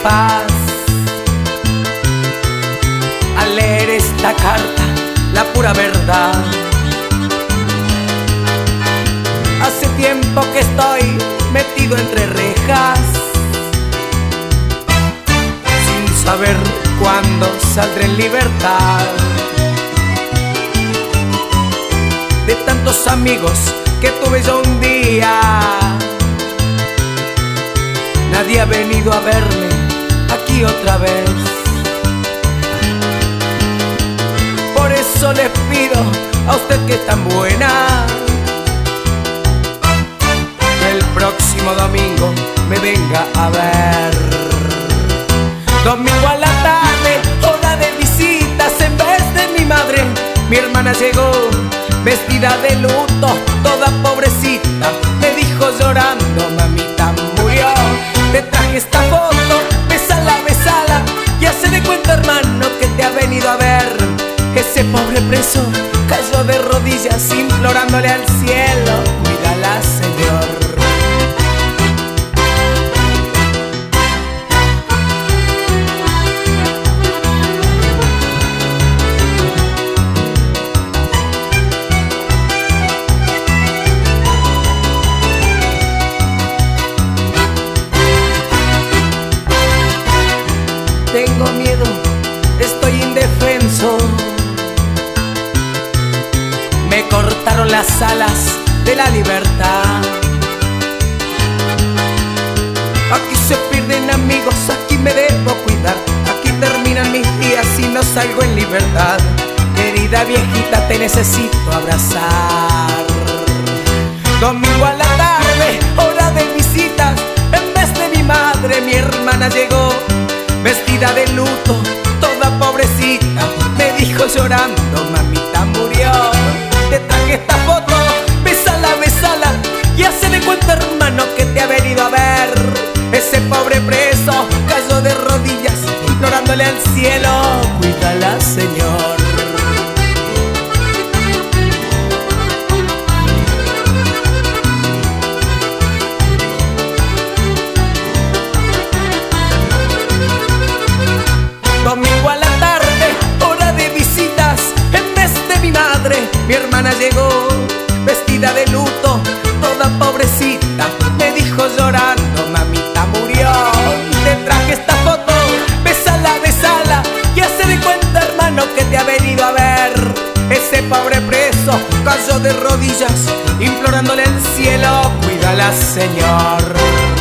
paz. Al leer esta carta, la pura verdad. Hace tiempo que estoy metido entre rejas, sin saber cuándo saldré en libertad. De tantos amigos que tuve yo un día, nadie ha venido a verme aquí otra vez. Por eso les pido a usted que es tan buena, que el próximo domingo me venga a ver. Domingo a la tarde, hora de visitas, en vez de mi madre, mi hermana llegó vestida de luto, toda pobrecita. Me dijo llorando: mamita murió. Te traje esta foto, besala, besala, y hace de cuenta, hermano, que te ha venido a ver. Ese pobre preso cayó de rodillas implorándole al cielo: cuídala, Señor. Tengo miedo, estoy indefenso. Me cortaron las alas de la libertad. Aquí se pierden amigos, aquí me debo cuidar. Aquí terminan mis días y no salgo en libertad. Querida viejita, te necesito abrazar. Domingo a la tarde, hora de visitas, en vez de mi madre, mi hermana llegó vestida de luto, toda pobrecita. Me dijo llorando: mamita murió. Te traje esta foto, besala, besala, y hace de cuenta, hermano, que te ha venido a ver. Ese pobre preso cayó de rodillas implorándole al cielo: cuídala, Señor. Domingo a la tarde, hora de visitas, en vez de mi madre, mi hermana llegó vestida de luto, toda pobrecita. Me dijo llorando: mamita murió. Te traje esta foto, besala, besala, y hace de cuenta, hermano, que te ha venido a ver. Ese pobre preso cayó de rodillas implorándole al cielo: cuídala, Señor.